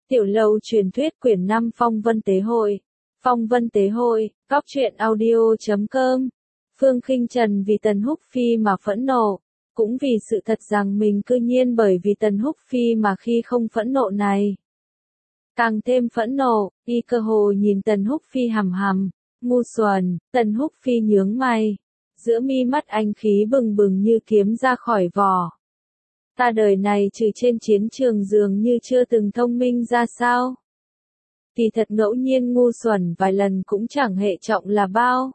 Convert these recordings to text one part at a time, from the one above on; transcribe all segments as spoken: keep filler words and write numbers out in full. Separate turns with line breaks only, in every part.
Tiểu Lâu truyền thuyết quyển năm Phong Vân Tế Hội. Phong Vân Tế Hội, góc truyện audio chấm com. Phương Khinh Trần vì Tần Húc Phi mà phẫn nộ, cũng vì sự thật rằng mình cư nhiên bởi vì Tần Húc Phi mà khi không phẫn nộ này. Càng thêm phẫn nộ, y cơ hồ nhìn Tần Húc Phi hằm hằm, ngu xuẩn. Tần Húc Phi nhướng mày, giữa mi mắt anh khí bừng bừng như kiếm ra khỏi vỏ. Ta đời này trừ trên chiến trường dường như chưa từng thông minh ra sao. Thì thật ngẫu nhiên ngu xuẩn vài lần cũng chẳng hệ trọng là bao.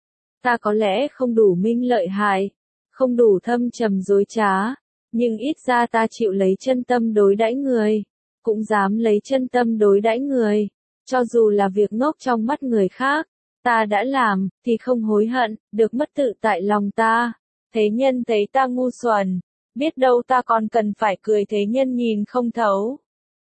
Ta có lẽ không đủ minh lợi hại, không đủ thâm trầm dối trá, nhưng ít ra ta chịu lấy chân tâm đối đãi người, cũng dám lấy chân tâm đối đãi người, cho dù là việc ngốc trong mắt người khác, ta đã làm, thì không hối hận, được mất tự tại lòng ta. Thế nhân thấy ta ngu xuẩn, biết đâu ta còn cần phải cười thế nhân nhìn không thấu.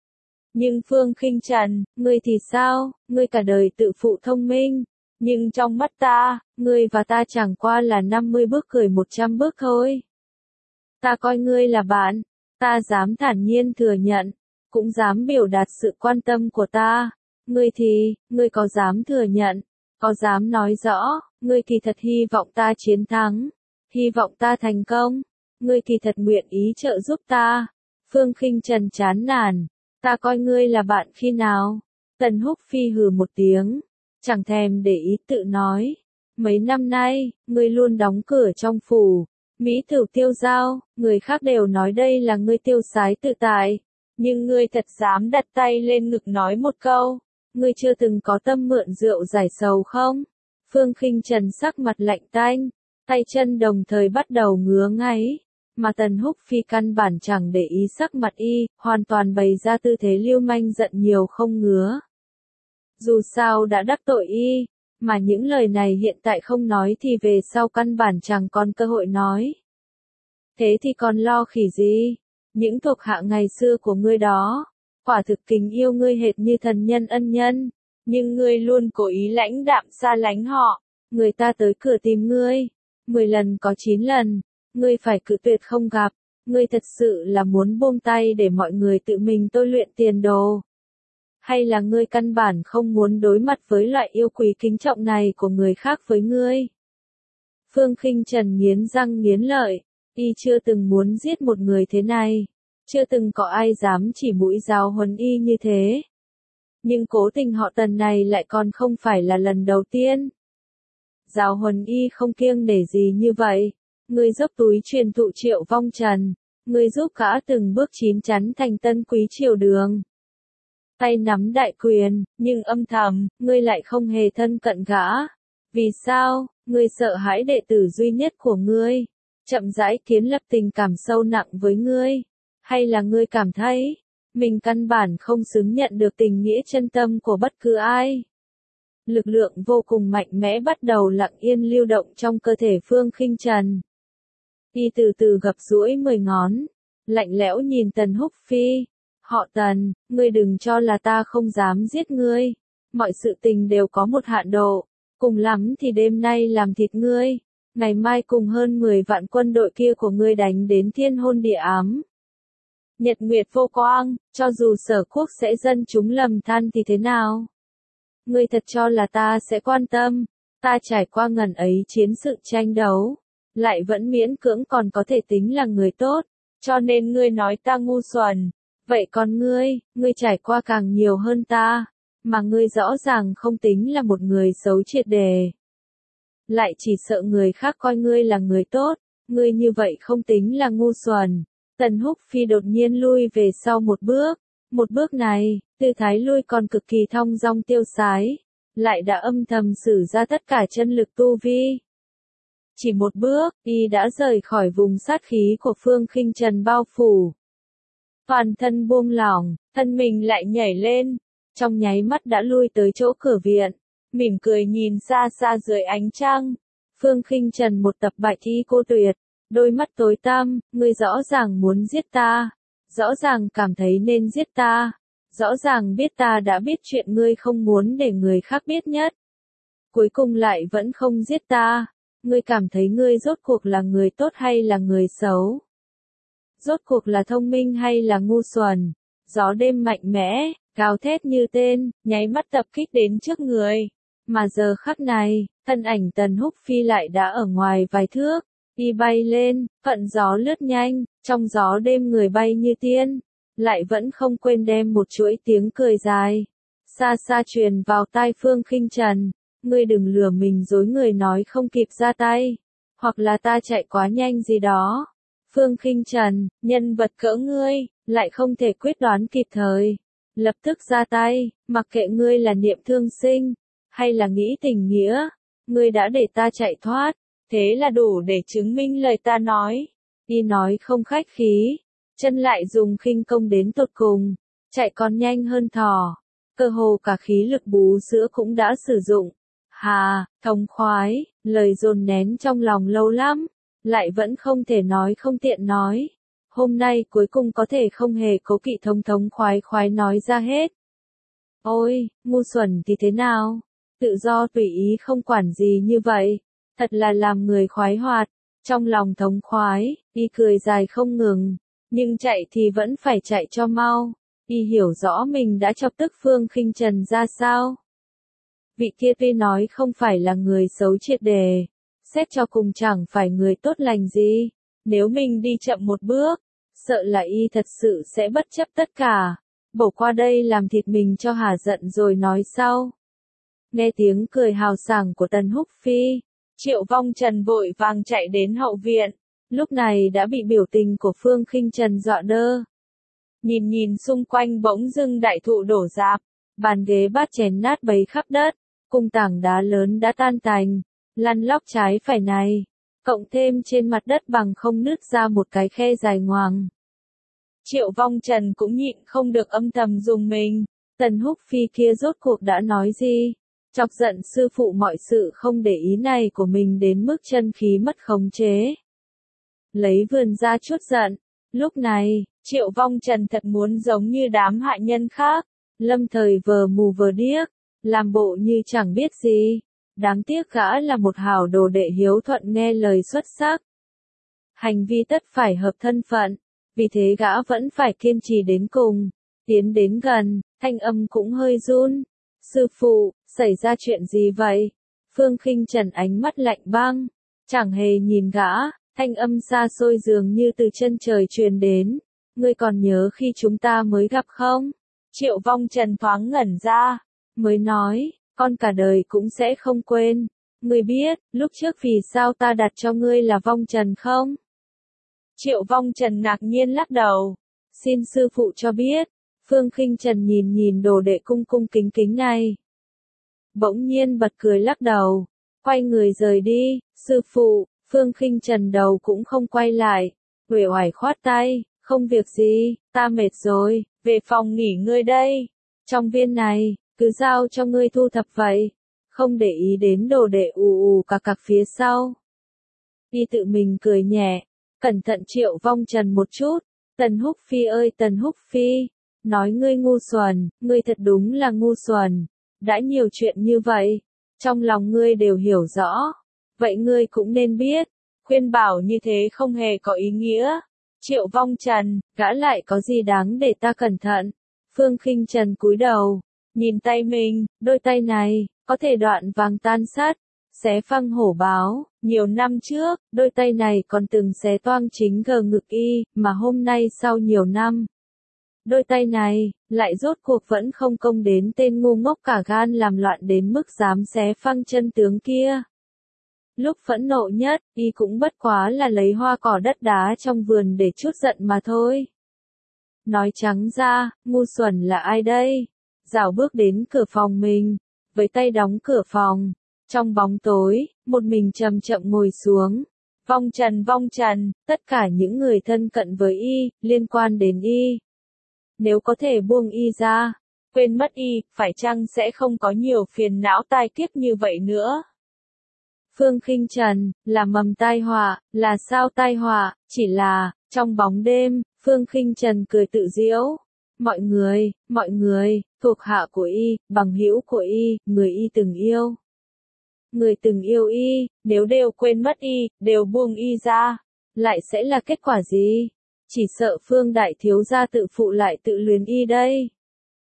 Nhưng Phương Khinh Trần, ngươi thì sao, ngươi cả đời tự phụ thông minh, nhưng trong mắt ta, ngươi và ta chẳng qua là năm mươi bước cười một trăm bước thôi. Ta coi ngươi là bạn, ta dám thản nhiên thừa nhận, cũng dám biểu đạt sự quan tâm của ta. Ngươi thì, ngươi có dám thừa nhận, có dám nói rõ, ngươi kỳ thật hy vọng ta chiến thắng, hy vọng ta thành công, ngươi kỳ thật nguyện ý trợ giúp ta. Phương Khinh Trần chán nản, ta coi ngươi là bạn khi nào? Tần Húc Phi hừ một tiếng, chẳng thèm để ý tự nói, mấy năm nay, ngươi luôn đóng cửa trong phủ, mỹ tử tiêu dao, người khác đều nói đây là ngươi tiêu sái tự tại, nhưng ngươi thật dám đặt tay lên ngực nói một câu, ngươi chưa từng có tâm mượn rượu giải sầu không? Phương Khinh Trần sắc mặt lạnh tanh, tay chân đồng thời bắt đầu ngứa ngáy, mà Tần Húc Phi căn bản chẳng để ý sắc mặt y, hoàn toàn bày ra tư thế lưu manh giận nhiều không ngứa. Dù sao đã đắc tội y, mà những lời này hiện tại không nói thì về sau căn bản chẳng còn cơ hội nói. Thế thì còn lo khỉ gì? Những thuộc hạ ngày xưa của ngươi đó, quả thực kính yêu ngươi hệt như thần nhân ân nhân, nhưng ngươi luôn cố ý lãnh đạm xa lánh họ, người ta tới cửa tìm ngươi, mười lần có chín lần, ngươi phải cự tuyệt không gặp, ngươi thật sự là muốn buông tay để mọi người tự mình tôi luyện tiền đồ. Hay là ngươi căn bản không muốn đối mặt với loại yêu quý kính trọng này của người khác với ngươi? Phương Khinh Trần nghiến răng nghiến lợi, y chưa từng muốn giết một người thế này, chưa từng có ai dám chỉ mũi giáo huấn y như thế. Nhưng cố tình họ Tần này lại còn không phải là lần đầu tiên. Giáo huấn y không kiêng nể gì như vậy, ngươi dốc túi truyền thụ Triệu Vong Trần, ngươi giúp gã từng bước chín chắn thành tân quý triều đường. Tay nắm đại quyền, nhưng âm thầm, ngươi lại không hề thân cận gã. Vì sao? Ngươi sợ hãi đệ tử duy nhất của ngươi, chậm rãi kiến lập tình cảm sâu nặng với ngươi, hay là ngươi cảm thấy, mình căn bản không xứng nhận được tình nghĩa chân tâm của bất cứ ai. Lực lượng vô cùng mạnh mẽ bắt đầu lặng yên lưu động trong cơ thể Phương Khinh Trần. Y từ từ gập duỗi mười ngón, lạnh lẽo nhìn Tần Húc Phi. Họ Tần, ngươi đừng cho là ta không dám giết ngươi. Mọi sự tình đều có một hạn độ. Cùng lắm thì đêm nay làm thịt ngươi. Ngày mai cùng hơn mười vạn quân đội kia của ngươi đánh đến thiên hôn địa ám. Nhật nguyệt vô quang, cho dù Sở Quốc sẽ dân chúng lầm than thì thế nào? Ngươi thật cho là ta sẽ quan tâm. Ta trải qua ngần ấy chiến sự tranh đấu, lại vẫn miễn cưỡng còn có thể tính là người tốt. Cho nên ngươi nói ta ngu xuẩn. Vậy còn ngươi, ngươi trải qua càng nhiều hơn ta, mà ngươi rõ ràng không tính là một người xấu triệt đề. Lại chỉ sợ người khác coi ngươi là người tốt, ngươi như vậy không tính là ngu xuẩn. Tần Húc Phi đột nhiên lui về sau một bước, một bước này, tư thái lui còn cực kỳ thong dong tiêu sái, lại đã âm thầm sử ra tất cả chân lực tu vi. Chỉ một bước, y đã rời khỏi vùng sát khí của Phương Khinh Trần bao phủ. Toàn thân buông lỏng, thân mình lại nhảy lên, trong nháy mắt đã lui tới chỗ cửa viện, mỉm cười nhìn xa xa dưới ánh trăng. Phương Khinh Trần một tập bại thi cô tuyệt, đôi mắt tối tăm, ngươi rõ ràng muốn giết ta, rõ ràng cảm thấy nên giết ta, rõ ràng biết ta đã biết chuyện ngươi không muốn để người khác biết nhất. Cuối cùng lại vẫn không giết ta, ngươi cảm thấy ngươi rốt cuộc là người tốt hay là người xấu? Rốt cuộc là thông minh hay là ngu xuẩn? Gió đêm mạnh mẽ, gào thét như tên, nháy mắt tập kích đến trước người. Mà giờ khắc này, thân ảnh Tần Húc Phi lại đã ở ngoài vài thước, y bay lên, thuận gió lướt nhanh, trong gió đêm người bay như tiên, lại vẫn không quên đem một chuỗi tiếng cười dài, xa xa truyền vào tai Phương Khinh Trần, ngươi đừng lừa mình dối người nói không kịp ra tay, hoặc là ta chạy quá nhanh gì đó. Phương Khinh Trần, nhân vật cỡ ngươi, lại không thể quyết đoán kịp thời, lập tức ra tay, mặc kệ ngươi là niệm thương sinh, hay là nghĩ tình nghĩa, ngươi đã để ta chạy thoát, thế là đủ để chứng minh lời ta nói. Y nói không khách khí, chân lại dùng khinh công đến tột cùng, chạy còn nhanh hơn thỏ, cơ hồ cả khí lực bú sữa cũng đã sử dụng. Hà, thống khoái, lời dồn nén trong lòng lâu lắm, lại vẫn không thể nói không tiện nói. Hôm nay cuối cùng có thể không hề cố kỵ thống thống khoái khoái nói ra hết. Ôi, ngu xuẩn thì thế nào? Tự do tùy ý không quản gì như vậy, thật là làm người khoái hoạt. Trong lòng thống khoái, y cười dài không ngừng, nhưng chạy thì vẫn phải chạy cho mau. Y hiểu rõ mình đã chọc tức Phương Khinh Trần ra sao. Vị kia tuy nói không phải là người xấu triệt đề, xét cho cùng chẳng phải người tốt lành gì. Nếu mình đi chậm một bước, sợ là y thật sự sẽ bất chấp tất cả, bổ qua đây làm thịt mình cho hả giận rồi nói sau. Nghe tiếng cười hào sảng của Tần Húc Phi, Triệu Vong Trần vội vàng chạy đến hậu viện, lúc này đã bị biểu tình của Phương Khinh Trần dọa đơ. Nhìn nhìn xung quanh bỗng dưng đại thụ đổ rạp, bàn ghế bát chén nát bấy khắp đất, cùng tảng đá lớn đã tan tành, lăn lóc trái phải này, cộng thêm trên mặt đất bằng không nứt ra một cái khe dài ngoằng. Triệu Vong Trần cũng nhịn không được âm thầm dùng mình, Tần Húc Phi kia rốt cuộc đã nói gì, chọc giận sư phụ mọi sự không để ý này của mình đến mức chân khí mất khống chế. Lấy vườn ra chút giận, lúc này, Triệu Vong Trần thật muốn giống như đám hạ nhân khác, lâm thời vờ mù vờ điếc, làm bộ như chẳng biết gì. Đáng tiếc gã là một hảo đồ đệ hiếu thuận nghe lời xuất sắc. Hành vi tất phải hợp thân phận, vì thế gã vẫn phải kiên trì đến cùng, tiến đến gần, thanh âm cũng hơi run. Sư phụ, xảy ra chuyện gì vậy? Phương Khinh Trần ánh mắt lạnh băng, chẳng hề nhìn gã, thanh âm xa xôi dường như từ chân trời truyền đến. Ngươi còn nhớ khi chúng ta mới gặp không? Triệu Vong Trần thoáng ngẩn ra, mới nói, con cả đời cũng sẽ không quên. Ngươi biết, lúc trước vì sao ta đặt cho ngươi là Vong Trần không? Triệu Vong Trần ngạc nhiên lắc đầu. Xin sư phụ cho biết. Phương Khinh Trần nhìn nhìn đồ đệ cung cung kính kính này. Bỗng nhiên bật cười lắc đầu. Quay người rời đi. Sư phụ, Phương Khinh Trần đầu cũng không quay lại. Uể oải khoát tay. Không việc gì, ta mệt rồi, về phòng nghỉ ngơi đây. Trong viên này, cứ giao cho ngươi thu thập vậy. Không để ý đến đồ đệ ù ù cạc cạc phía sau. Y tự mình cười nhẹ, cẩn thận Triệu Vong Trần một chút. Tần Húc Phi ơi Tần Húc Phi, nói ngươi ngu xuẩn, ngươi thật đúng là ngu xuẩn. Đã nhiều chuyện như vậy, trong lòng ngươi đều hiểu rõ. Vậy ngươi cũng nên biết, khuyên bảo như thế không hề có ý nghĩa. Triệu Vong Trần, gã lại có gì đáng để ta cẩn thận? Phương Khinh Trần cúi đầu, nhìn tay mình, đôi tay này, có thể đoạn vàng tan sắt, xé phăng hổ báo. Nhiều năm trước, đôi tay này còn từng xé toang chính gờ ngực y, mà hôm nay sau nhiều năm, đôi tay này, lại rốt cuộc vẫn không công đến tên ngu ngốc cả gan làm loạn đến mức dám xé phăng chân tướng kia. Lúc phẫn nộ nhất, y cũng bất quá là lấy hoa cỏ đất đá trong vườn để chút giận mà thôi. Nói trắng ra, ngu xuẩn là ai đây? Dạo bước đến cửa phòng mình, với tay đóng cửa phòng. Trong bóng tối, một mình chậm chậm ngồi xuống. Vong Trần Vong Trần, tất cả những người thân cận với y, liên quan đến y. Nếu có thể buông y ra, quên mất y, phải chăng sẽ không có nhiều phiền não tai kiếp như vậy nữa? Phương Khinh Trần, là mầm tai họa, là sao tai họa, chỉ là, trong bóng đêm, Phương Khinh Trần cười tự giễu. Mọi người, mọi người, thuộc hạ của y, bằng hữu của y, người y từng yêu. Người từng yêu y, nếu đều quên mất y, đều buông y ra, lại sẽ là kết quả gì? Chỉ sợ Phương Đại Thiếu gia tự phụ lại tự luyến y đây.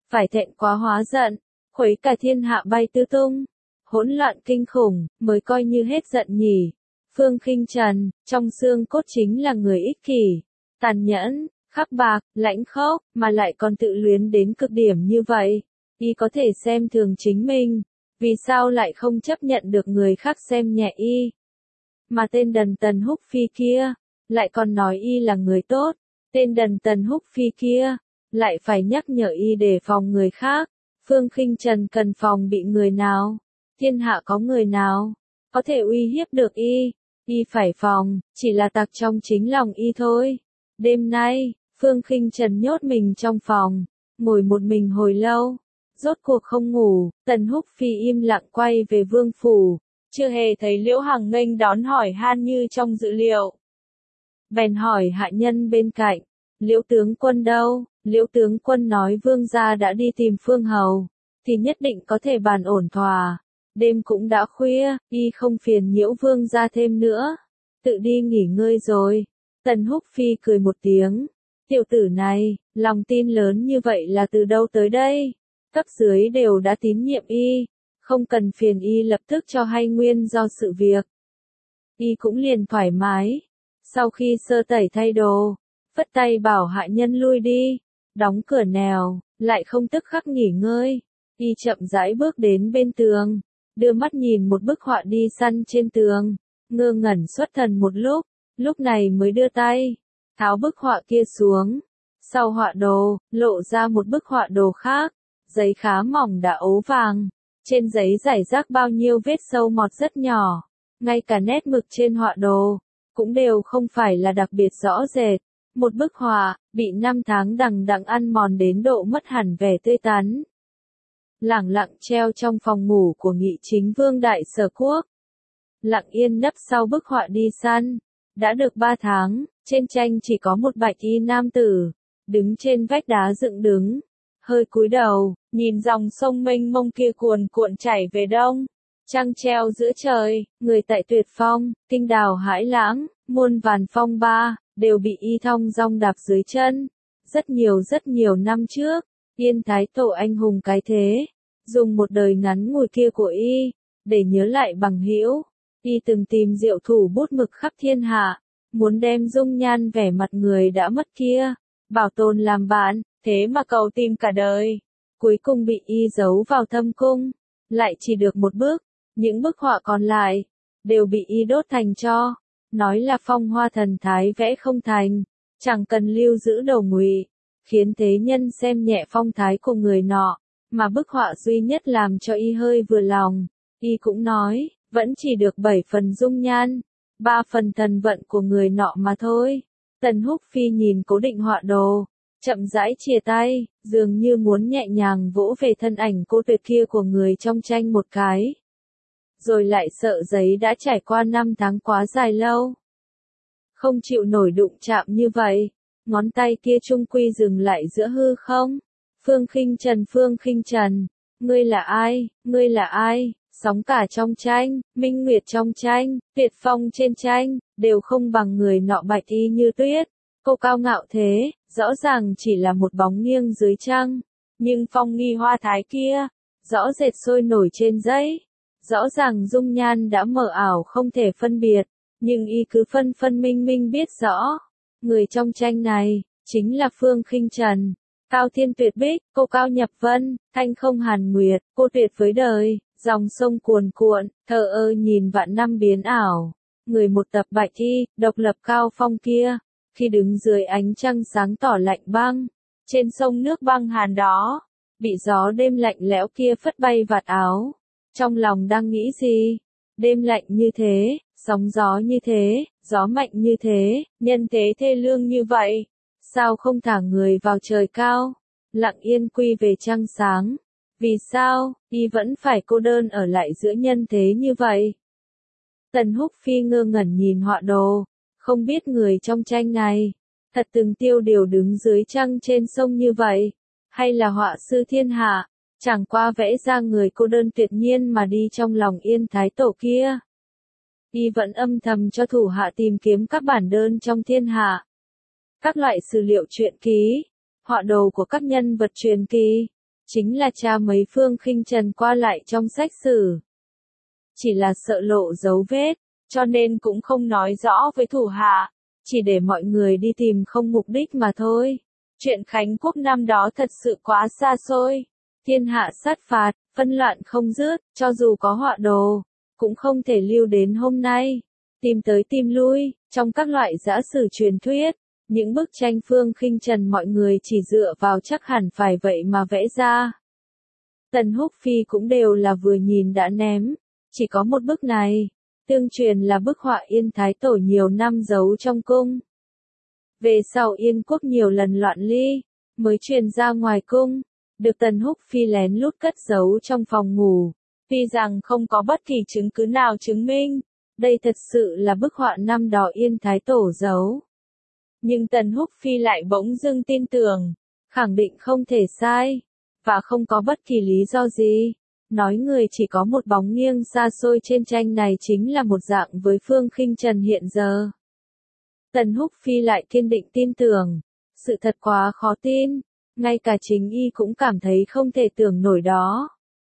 phải thẹn quá hóa giận, khuấy cả thiên hạ bay tứ tung, hỗn loạn kinh khủng, mới coi như hết giận nhỉ. Phương Khinh Trần, trong xương cốt chính là người ích kỷ, tàn nhẫn, khắc bạc, lãnh khốc, mà lại còn tự luyến đến cực điểm như vậy. Y có thể xem thường chính mình, vì sao lại không chấp nhận được người khác xem nhẹ y? Mà tên đần Tần Húc Phi kia, lại còn nói y là người tốt, tên đần Tần Húc Phi kia, lại phải nhắc nhở y đề phòng người khác. Phương Khinh Trần cần phòng bị người nào? Thiên hạ có người nào có thể uy hiếp được y? Y phải phòng, chỉ là tặc trong chính lòng y thôi. Đêm nay, Phương Khinh Trần nhốt mình trong phòng, ngồi một mình hồi lâu, rốt cuộc không ngủ. Tần Húc Phi im lặng quay về vương phủ, chưa hề thấy Liễu Hằng nghênh đón hỏi han như trong dự liệu. Bèn hỏi hạ nhân bên cạnh, Liễu tướng quân đâu? Liễu tướng quân nói vương gia đã đi tìm Phương hầu, thì nhất định có thể bàn ổn thỏa. Đêm cũng đã khuya, y không phiền nhiễu vương gia thêm nữa, tự đi nghỉ ngơi rồi. Tần Húc Phi cười một tiếng, tiểu tử này, lòng tin lớn như vậy là từ đâu tới đây? Cấp dưới đều đã tín nhiệm y, không cần phiền y lập tức cho hay nguyên do sự việc. Y cũng liền thoải mái, sau khi sơ tẩy thay đồ, phất tay bảo hạ nhân lui đi, đóng cửa nèo, lại không tức khắc nghỉ ngơi. Y chậm rãi bước đến bên tường, đưa mắt nhìn một bức họa đi săn trên tường, ngơ ngẩn xuất thần một lúc, lúc này mới đưa tay, tháo bức họa kia xuống. Sau họa đồ, lộ ra một bức họa đồ khác, giấy khá mỏng đã ố vàng, trên giấy rải rác bao nhiêu vết sâu mọt rất nhỏ, ngay cả nét mực trên họa đồ, cũng đều không phải là đặc biệt rõ rệt. Một bức họa, bị năm tháng đằng đẵng ăn mòn đến độ mất hẳn vẻ tươi tắn. Lẳng lặng treo trong phòng ngủ của Nghị Chính Vương Đại Sở Quốc. Lặng yên nấp sau bức họa đi săn. Đã được ba tháng, trên tranh chỉ có một bạch y nam tử, đứng trên vách đá dựng đứng, hơi cúi đầu, nhìn dòng sông mênh mông kia cuồn cuộn chảy về đông. Trăng treo giữa trời, người tại tuyệt phong, kinh đào hãi lãng, muôn vàn phong ba, đều bị y thong dong đạp dưới chân. Rất nhiều rất nhiều năm trước, Yên Thái Tổ anh hùng cái thế, dùng một đời ngắn ngủi kia của y, để nhớ lại bằng hữu. Y từng tìm diệu thủ bút mực khắp thiên hạ, muốn đem dung nhan vẻ mặt người đã mất kia, bảo tồn làm bạn, thế mà cầu tìm cả đời. Cuối cùng bị y giấu vào thâm cung, lại chỉ được một bước, những bức họa còn lại, đều bị y đốt thành tro. Nói là phong hoa thần thái vẽ không thành, chẳng cần lưu giữ đầu ngụy, khiến thế nhân xem nhẹ phong thái của người nọ, mà bức họa duy nhất làm cho y hơi vừa lòng, y cũng nói, vẫn chỉ được bảy phần dung nhan, ba phần thần vận của người nọ mà thôi. Tần Húc Phi nhìn cố định họa đồ, chậm rãi chia tay, dường như muốn nhẹ nhàng vỗ về thân ảnh cô tuyệt kia của người trong tranh một cái. Rồi lại sợ giấy đã trải qua năm tháng quá dài lâu, không chịu nổi đụng chạm như vậy, ngón tay kia trung quy dừng lại giữa hư không. Phương Khinh Trần, Phương Khinh Trần, ngươi là ai, ngươi là ai? Sóng cả trong tranh, minh nguyệt trong tranh, tuyệt phong trên tranh, đều không bằng người nọ bạch y như tuyết. Cô cao ngạo thế, rõ ràng chỉ là một bóng nghiêng dưới trăng, nhưng phong nghi hoa thái kia, rõ rệt sôi nổi trên giấy. Rõ ràng dung nhan đã mờ ảo không thể phân biệt, nhưng y cứ phân phân minh minh biết rõ. Người trong tranh này, chính là Phương Khinh Trần. Cao thiên tuyệt bích, cô cao nhập vân, thanh không hàn nguyệt, cô tuyệt với đời, dòng sông cuồn cuộn, thờ ơ nhìn vạn năm biến ảo. Người một tập bạch y, độc lập cao phong kia, khi đứng dưới ánh trăng sáng tỏ lạnh băng, trên sông nước băng hàn đó, bị gió đêm lạnh lẽo kia phất bay vạt áo. Trong lòng đang nghĩ gì? Đêm lạnh như thế, sóng gió như thế, gió mạnh như thế, nhân thế thê lương như vậy. Sao không thả người vào trời cao, lặng yên quy về trăng sáng? Vì sao, y vẫn phải cô đơn ở lại giữa nhân thế như vậy? Tần Húc Phi ngơ ngẩn nhìn họa đồ, không biết người trong tranh này, thật từng tiêu điều đứng dưới trăng trên sông như vậy, hay là họa sư thiên hạ, chẳng qua vẽ ra người cô đơn tuyệt nhiên mà đi trong lòng Yên Thái Tổ kia. Y vẫn âm thầm cho thủ hạ tìm kiếm các bản đơn trong thiên hạ, các loại sử liệu truyện ký, họa đồ của các nhân vật truyền kỳ, chính là tra mấy Phương Khinh Trần qua lại trong sách sử. Chỉ là sợ lộ dấu vết, cho nên cũng không nói rõ với thủ hạ, chỉ để mọi người đi tìm không mục đích mà thôi. Chuyện Khánh Quốc năm đó thật sự quá xa xôi. Thiên hạ sát phạt, phân loạn không dứt, cho dù có họa đồ, cũng không thể lưu đến hôm nay. Tìm tới tìm lui, trong các loại giã sử truyền thuyết, những bức tranh Phương Khinh Trần mọi người chỉ dựa vào chắc hẳn phải vậy mà vẽ ra. Tần Húc Phi cũng đều là vừa nhìn đã ném, chỉ có một bức này, tương truyền là bức họa Yên Thái Tổ nhiều năm giấu trong cung. Về sau Yên quốc nhiều lần loạn ly, mới truyền ra ngoài cung, được Tần Húc Phi lén lút cất giấu trong phòng ngủ. Tuy rằng không có bất kỳ chứng cứ nào chứng minh, đây thật sự là bức họa năm đó Yên Thái Tổ giấu. Nhưng Tần Húc Phi lại bỗng dưng tin tưởng, khẳng định không thể sai, và không có bất kỳ lý do gì. Nói người chỉ có một bóng nghiêng xa xôi trên tranh này chính là một dạng với Phương Khinh Trần hiện giờ. Tần Húc Phi lại kiên định tin tưởng, sự thật quá khó tin, ngay cả chính y cũng cảm thấy không thể tưởng nổi đó.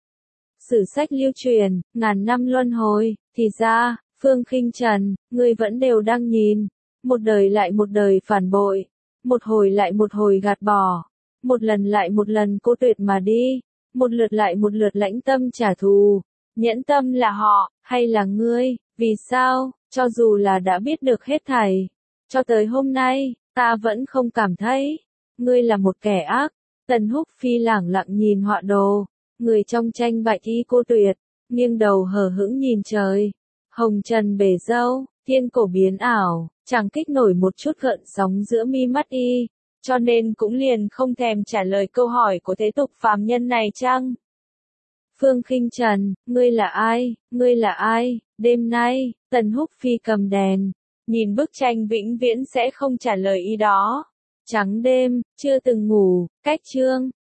Sử sách lưu truyền, ngàn năm luân hồi, thì ra, Phương Khinh Trần, người vẫn đều đang nhìn, một đời lại một đời phản bội, một hồi lại một hồi gạt bỏ, một lần lại một lần cô tuyệt mà đi, một lượt lại một lượt lãnh tâm trả thù. Nhẫn tâm là họ, hay là ngươi? Vì sao, cho dù là đã biết được hết thảy, cho tới hôm nay, ta vẫn không cảm thấy, ngươi là một kẻ ác. Tần Húc Phi lẳng lặng nhìn họa đồ, người trong tranh bạch y cô tuyệt, nghiêng đầu hờ hững nhìn trời. Hồng trần bể dâu, thiên cổ biến ảo, chẳng kích nổi một chút gợn sóng giữa mi mắt y, cho nên cũng liền không thèm trả lời câu hỏi của thế tục phàm nhân này chăng? Phương Khinh Trần, ngươi là ai, ngươi là ai? Đêm nay, Tần Húc Phi cầm đèn, nhìn bức tranh vĩnh viễn sẽ không trả lời ý đó. Trắng đêm, chưa từng ngủ, cách chương.